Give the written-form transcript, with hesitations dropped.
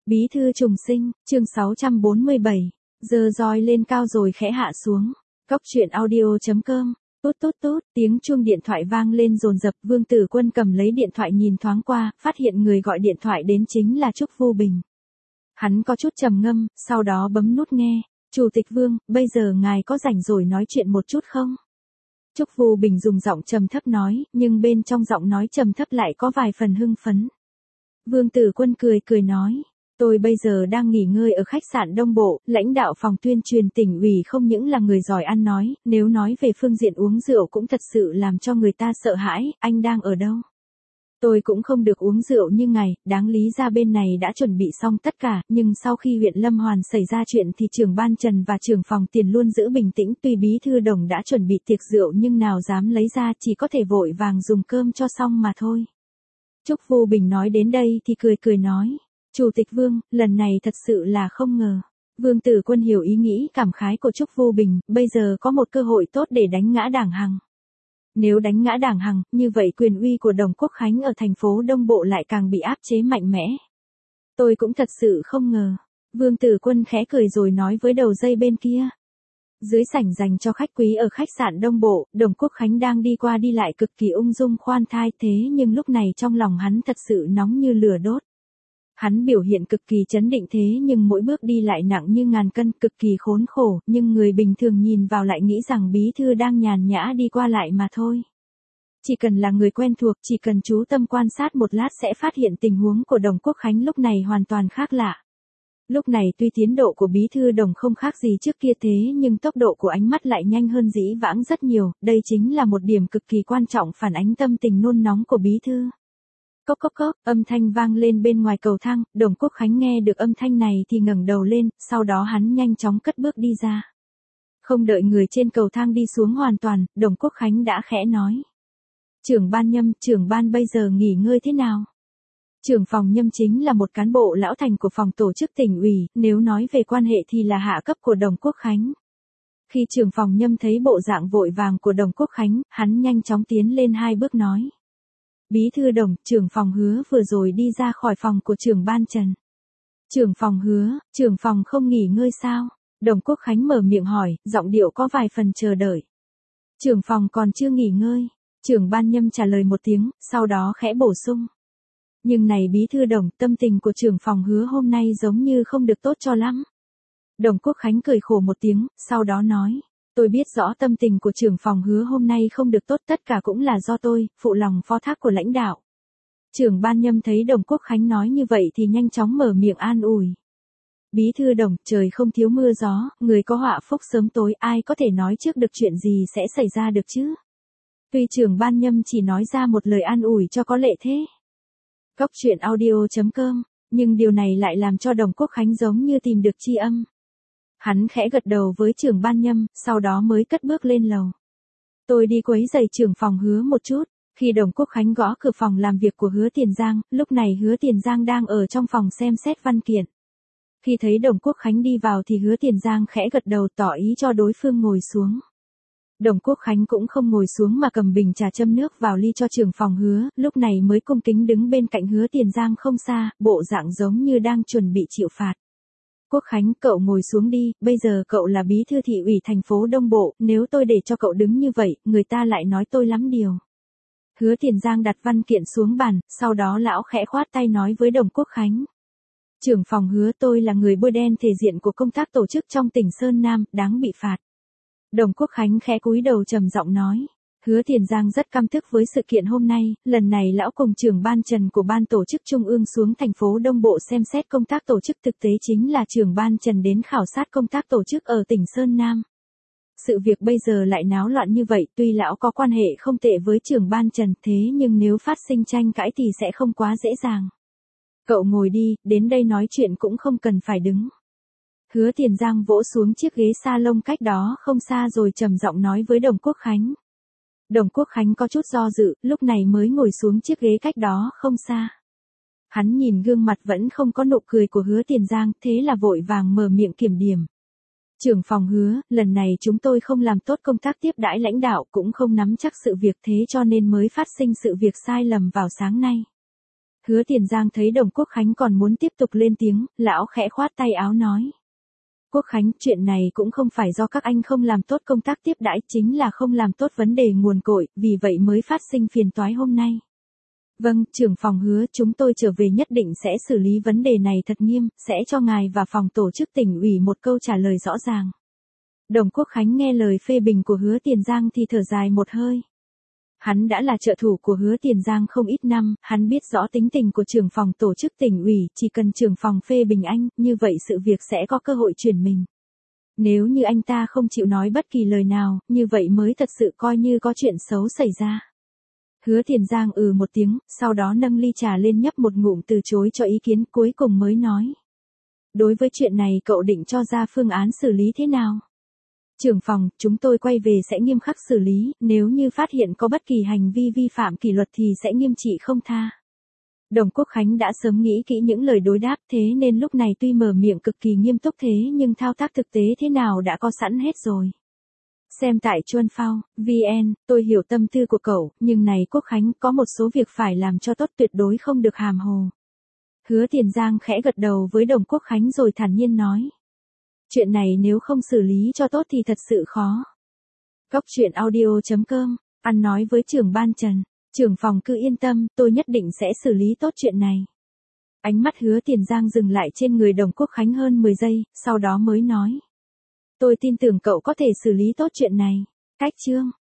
Bí thư trùng sinh, chương 647. Giơ roi lên cao rồi khẽ hạ xuống. Cốc truyện audio.com. Tút tút tút, tiếng chuông điện thoại vang lên dồn dập. Vương Tử Quân cầm lấy điện thoại nhìn thoáng qua, phát hiện người gọi điện thoại đến chính là Trúc Vô Bình. Hắn có chút trầm ngâm, sau đó bấm nút nghe. Chủ tịch Vương, bây giờ ngài có rảnh rồi nói chuyện một chút không? Trúc Vô Bình dùng giọng trầm thấp nói, nhưng bên trong giọng nói trầm thấp lại có vài phần hưng phấn. Vương Tử Quân cười nói. Tôi bây giờ đang nghỉ ngơi ở khách sạn Đông Bộ, lãnh đạo phòng tuyên truyền tỉnh ủy không những là người giỏi ăn nói, nếu nói về phương diện uống rượu cũng thật sự làm cho người ta sợ hãi, anh đang ở đâu? Tôi cũng không được uống rượu như ngày, đáng lý ra bên này đã chuẩn bị xong tất cả, nhưng sau khi huyện Lâm Hoàn xảy ra chuyện thì trưởng ban Trần và trưởng phòng Tiền luôn giữ bình tĩnh, tuy bí thư Đồng đã chuẩn bị tiệc rượu nhưng nào dám lấy ra, chỉ có thể vội vàng dùng cơm cho xong mà thôi. Trúc Vô Bình nói đến đây thì cười nói. Chủ tịch Vương, lần này thật sự là không ngờ. Vương Tử Quân hiểu ý nghĩ cảm khái của Trúc Vô Bình, bây giờ có một cơ hội tốt để đánh ngã Đảng Hằng. Nếu đánh ngã Đảng Hằng, như vậy quyền uy của Đồng Quốc Khánh ở thành phố Đông Bộ lại càng bị áp chế mạnh mẽ. Tôi cũng thật sự không ngờ. Vương Tử Quân khẽ cười rồi nói với đầu dây bên kia. Dưới sảnh dành cho khách quý ở khách sạn Đông Bộ, Đồng Quốc Khánh đang đi qua đi lại cực kỳ ung dung khoan thai, thế nhưng lúc này trong lòng hắn thật sự nóng như lửa đốt. Hắn biểu hiện cực kỳ trấn định thế nhưng mỗi bước đi lại nặng như ngàn cân, cực kỳ khốn khổ, nhưng người bình thường nhìn vào lại nghĩ rằng bí thư đang nhàn nhã đi qua lại mà thôi. Chỉ cần là người quen thuộc, chỉ cần chú tâm quan sát một lát sẽ phát hiện tình huống của Đồng Quốc Khánh lúc này hoàn toàn khác lạ. Lúc này tuy tiến độ của bí thư Đồng không khác gì trước kia thế nhưng tốc độ của ánh mắt lại nhanh hơn dĩ vãng rất nhiều, đây chính là một điểm cực kỳ quan trọng phản ánh tâm tình nôn nóng của bí thư. Cốc cốc cốc, âm thanh vang lên bên ngoài cầu thang, Đồng Quốc Khánh nghe được âm thanh này thì ngẩng đầu lên, sau đó hắn nhanh chóng cất bước đi ra. Không đợi người trên cầu thang đi xuống hoàn toàn, Đồng Quốc Khánh đã khẽ nói. Trưởng ban Nhâm, trưởng ban bây giờ nghỉ ngơi thế nào? Trưởng phòng Nhâm chính là một cán bộ lão thành của phòng tổ chức tỉnh ủy, nếu nói về quan hệ thì là hạ cấp của Đồng Quốc Khánh. Khi trưởng phòng Nhâm thấy bộ dạng vội vàng của Đồng Quốc Khánh, hắn nhanh chóng tiến lên 2 bước nói. Bí thư Đồng, trưởng phòng Hứa vừa rồi đi ra khỏi phòng của trưởng ban Trần. Trưởng phòng Hứa, trưởng phòng không nghỉ ngơi sao? Đồng Quốc Khánh mở miệng hỏi, giọng điệu có vài phần chờ đợi. Trưởng phòng còn chưa nghỉ ngơi. Trưởng ban Nhâm trả lời một tiếng, sau đó khẽ bổ sung. Nhưng này bí thư Đồng, tâm tình của trưởng phòng Hứa hôm nay giống như không được tốt cho lắm. Đồng Quốc Khánh cười khổ một tiếng, sau đó nói. Tôi biết rõ tâm tình của trưởng phòng Hứa hôm nay không được tốt, tất cả cũng là do tôi, phụ lòng phó thác của lãnh đạo. Trưởng ban Nhâm thấy Đồng Quốc Khánh nói như vậy thì nhanh chóng mở miệng an ủi. Bí thư Đồng, trời không thiếu mưa gió, người có họa phúc sớm tối, ai có thể nói trước được chuyện gì sẽ xảy ra được chứ? Tuy trưởng ban Nhâm chỉ nói ra một lời an ủi cho có lệ thế. Cốc truyện audio.com, nhưng điều này lại làm cho Đồng Quốc Khánh giống như tìm được tri âm. Hắn khẽ gật đầu với trưởng ban Nhâm, sau đó mới cất bước lên lầu. Tôi đi quấy giày trưởng phòng Hứa một chút. Khi Đồng Quốc Khánh gõ cửa phòng làm việc của Hứa Tiền Giang, lúc này Hứa Tiền Giang đang ở trong phòng xem xét văn kiện. Khi thấy Đồng Quốc Khánh đi vào thì Hứa Tiền Giang khẽ gật đầu tỏ ý cho đối phương ngồi xuống. Đồng Quốc Khánh cũng không ngồi xuống mà cầm bình trà châm nước vào ly cho trưởng phòng Hứa, lúc này mới cung kính đứng bên cạnh Hứa Tiền Giang không xa, bộ dạng giống như đang chuẩn bị chịu phạt. Quốc Khánh, cậu ngồi xuống đi, bây giờ cậu là bí thư thị ủy thành phố Đông Bộ, nếu tôi để cho cậu đứng như vậy, người ta lại nói tôi lắm điều. Hứa Tiền Giang đặt văn kiện xuống bàn, sau đó lão khẽ khoát tay nói với Đồng Quốc Khánh. Trưởng phòng Hứa, tôi là người bôi đen thể diện của công tác tổ chức trong tỉnh Sơn Nam, đáng bị phạt. Đồng Quốc Khánh khẽ cúi đầu trầm giọng nói. Hứa Tiền Giang rất căm tức với sự kiện hôm nay, lần này lão cùng trưởng ban Trần của ban tổ chức Trung ương xuống thành phố Đông Bộ xem xét công tác tổ chức, thực tế chính là trưởng ban Trần đến khảo sát công tác tổ chức ở tỉnh Sơn Nam. Sự việc bây giờ lại náo loạn như vậy, tuy lão có quan hệ không tệ với trưởng ban Trần thế nhưng nếu phát sinh tranh cãi thì sẽ không quá dễ dàng. Cậu ngồi đi, đến đây nói chuyện cũng không cần phải đứng. Hứa Tiền Giang vỗ xuống chiếc ghế salon cách đó không xa rồi trầm giọng nói với Đồng Quốc Khánh. Đồng Quốc Khánh có chút do dự, lúc này mới ngồi xuống chiếc ghế cách đó không xa. Hắn nhìn gương mặt vẫn không có nụ cười của Hứa Tiền Giang, thế là vội vàng mở miệng kiểm điểm. Trưởng phòng Hứa, lần này chúng tôi không làm tốt công tác tiếp đãi lãnh đạo, cũng không nắm chắc sự việc thế cho nên mới phát sinh sự việc sai lầm vào sáng nay. Hứa Tiền Giang thấy Đồng Quốc Khánh còn muốn tiếp tục lên tiếng, lão khẽ khoát tay áo nói. Quốc Khánh, chuyện này cũng không phải do các anh không làm tốt công tác tiếp đãi, chính là không làm tốt vấn đề nguồn cội, vì vậy mới phát sinh phiền toái hôm nay. Vâng, trưởng phòng Hứa, chúng tôi trở về nhất định sẽ xử lý vấn đề này thật nghiêm, sẽ cho ngài và phòng tổ chức tỉnh ủy một câu trả lời rõ ràng. Đồng Quốc Khánh nghe lời phê bình của Hứa Tiền Giang thì thở dài một hơi. Hắn đã là trợ thủ của Hứa Tiền Giang không ít năm, hắn biết rõ tính tình của trưởng phòng tổ chức tỉnh ủy, chỉ cần trưởng phòng phê bình anh, như vậy sự việc sẽ có cơ hội chuyển mình. Nếu như anh ta không chịu nói bất kỳ lời nào, như vậy mới thật sự coi như có chuyện xấu xảy ra. Hứa Tiền Giang một tiếng, sau đó nâng ly trà lên nhấp một ngụm từ chối cho ý kiến, cuối cùng mới nói. Đối với chuyện này cậu định cho ra phương án xử lý thế nào? Trưởng phòng, chúng tôi quay về sẽ nghiêm khắc xử lý, nếu như phát hiện có bất kỳ hành vi vi phạm kỷ luật thì sẽ nghiêm trị không tha. Đồng Quốc Khánh đã sớm nghĩ kỹ những lời đối đáp, thế nên lúc này tuy mở miệng cực kỳ nghiêm túc thế nhưng thao tác thực tế thế nào đã có sẵn hết rồi. Xem tại Chuân Phao, VN, tôi hiểu tâm tư của cậu, nhưng này Quốc Khánh, có một số việc phải làm cho tốt, tuyệt đối không được hàm hồ. Hứa Tiền Giang khẽ gật đầu với Đồng Quốc Khánh rồi thản nhiên nói. Chuyện này nếu không xử lý cho tốt thì thật sự khó. Góc truyện audio.com, ăn nói với trưởng ban Trần, trưởng phòng cứ yên tâm, tôi nhất định sẽ xử lý tốt chuyện này. Ánh mắt Hứa Tiền Giang dừng lại trên người Đồng Quốc Khánh hơn 10 giây, sau đó mới nói. Tôi tin tưởng cậu có thể xử lý tốt chuyện này. Cách chương.